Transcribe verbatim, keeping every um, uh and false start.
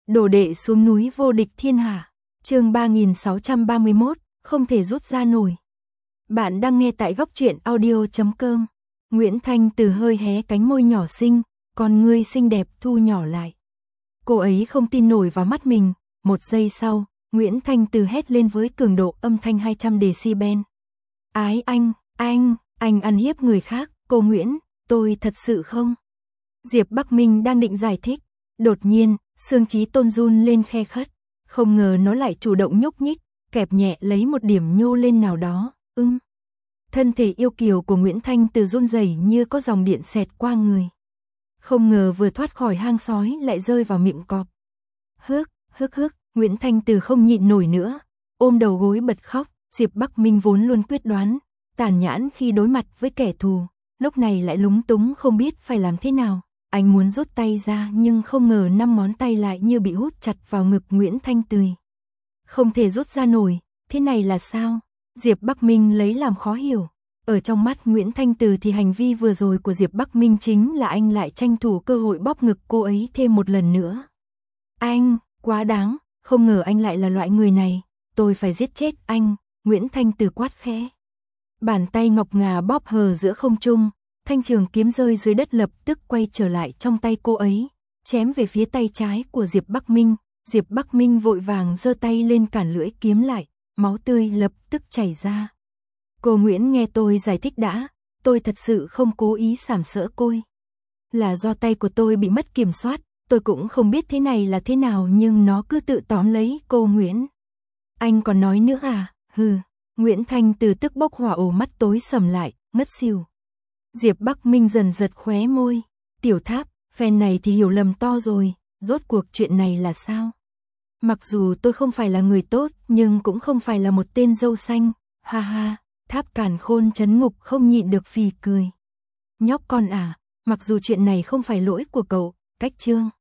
Đồ đệ xuống núi vô địch thiên hạ. Chương ba nghìn sáu trăm ba mươi mốt, không thể rút ra nổi. Bạn đang nghe tại góc truyện audio chấm com. Nguyễn Thanh Từ hơi hé cánh môi nhỏ xinh, con ngươi xinh đẹp thu nhỏ lại. Cô ấy không tin nổi vào mắt mình, một giây sau, Nguyễn Thanh Từ hét lên với cường độ âm thanh hai trăm decibel. Ái anh, anh, anh ăn hiếp người khác, cô Nguyễn, tôi thật sự không. Diệp Bắc Minh đang định giải thích, đột nhiên, xương chí tôn run lên khe khất, không ngờ nó lại chủ động nhúc nhích, kẹp nhẹ lấy một điểm nhô lên nào đó, ưng. Thân thể yêu kiều của Nguyễn Thanh Từ run rẩy như có dòng điện xẹt qua người. Không ngờ vừa thoát khỏi hang sói lại rơi vào miệng cọp. Hức, hức hức, Nguyễn Thanh Từ không nhịn nổi nữa, ôm đầu gối bật khóc. Diệp Bắc Minh vốn luôn quyết đoán, tàn nhẫn khi đối mặt với kẻ thù, lúc này lại lúng túng không biết phải làm thế nào. Anh muốn rút tay ra nhưng không ngờ năm ngón tay lại như bị hút chặt vào ngực Nguyễn Thanh Từ. Không thể rút ra nổi, thế này là sao? Diệp Bắc Minh lấy làm khó hiểu. Ở trong mắt Nguyễn Thanh Từ thì hành vi vừa rồi của Diệp Bắc Minh chính là anh lại tranh thủ cơ hội bóp ngực cô ấy thêm một lần nữa. Anh, quá đáng, không ngờ anh lại là loại người này, tôi phải giết chết anh, Nguyễn Thanh Từ quát khẽ. Bàn tay ngọc ngà bóp hờ giữa không trung, thanh trường kiếm rơi dưới đất lập tức quay trở lại trong tay cô ấy, chém về phía tay trái của Diệp Bắc Minh. Diệp Bắc Minh vội vàng giơ tay lên cản lưỡi kiếm lại, máu tươi lập tức chảy ra. Cô Nguyễn nghe tôi giải thích đã, tôi thật sự không cố ý sàm sỡ cô. Là do tay của tôi bị mất kiểm soát, tôi cũng không biết thế này là thế nào nhưng nó cứ tự tóm lấy cô Nguyễn. Anh còn nói nữa à, hừ, Nguyễn Thanh Từ tức bốc hỏa ồ mắt tối sầm lại, ngất xỉu. Diệp Bắc Minh dần giật khóe môi, Tiểu Tháp, phen này thì hiểu lầm to rồi, rốt cuộc chuyện này là sao? Mặc dù tôi không phải là người tốt nhưng cũng không phải là một tên dâu xanh, ha ha, Tháp Càn Khôn trấn ngục không nhịn được phì cười. Nhóc con à, mặc dù chuyện này không phải lỗi của cậu, cách chương.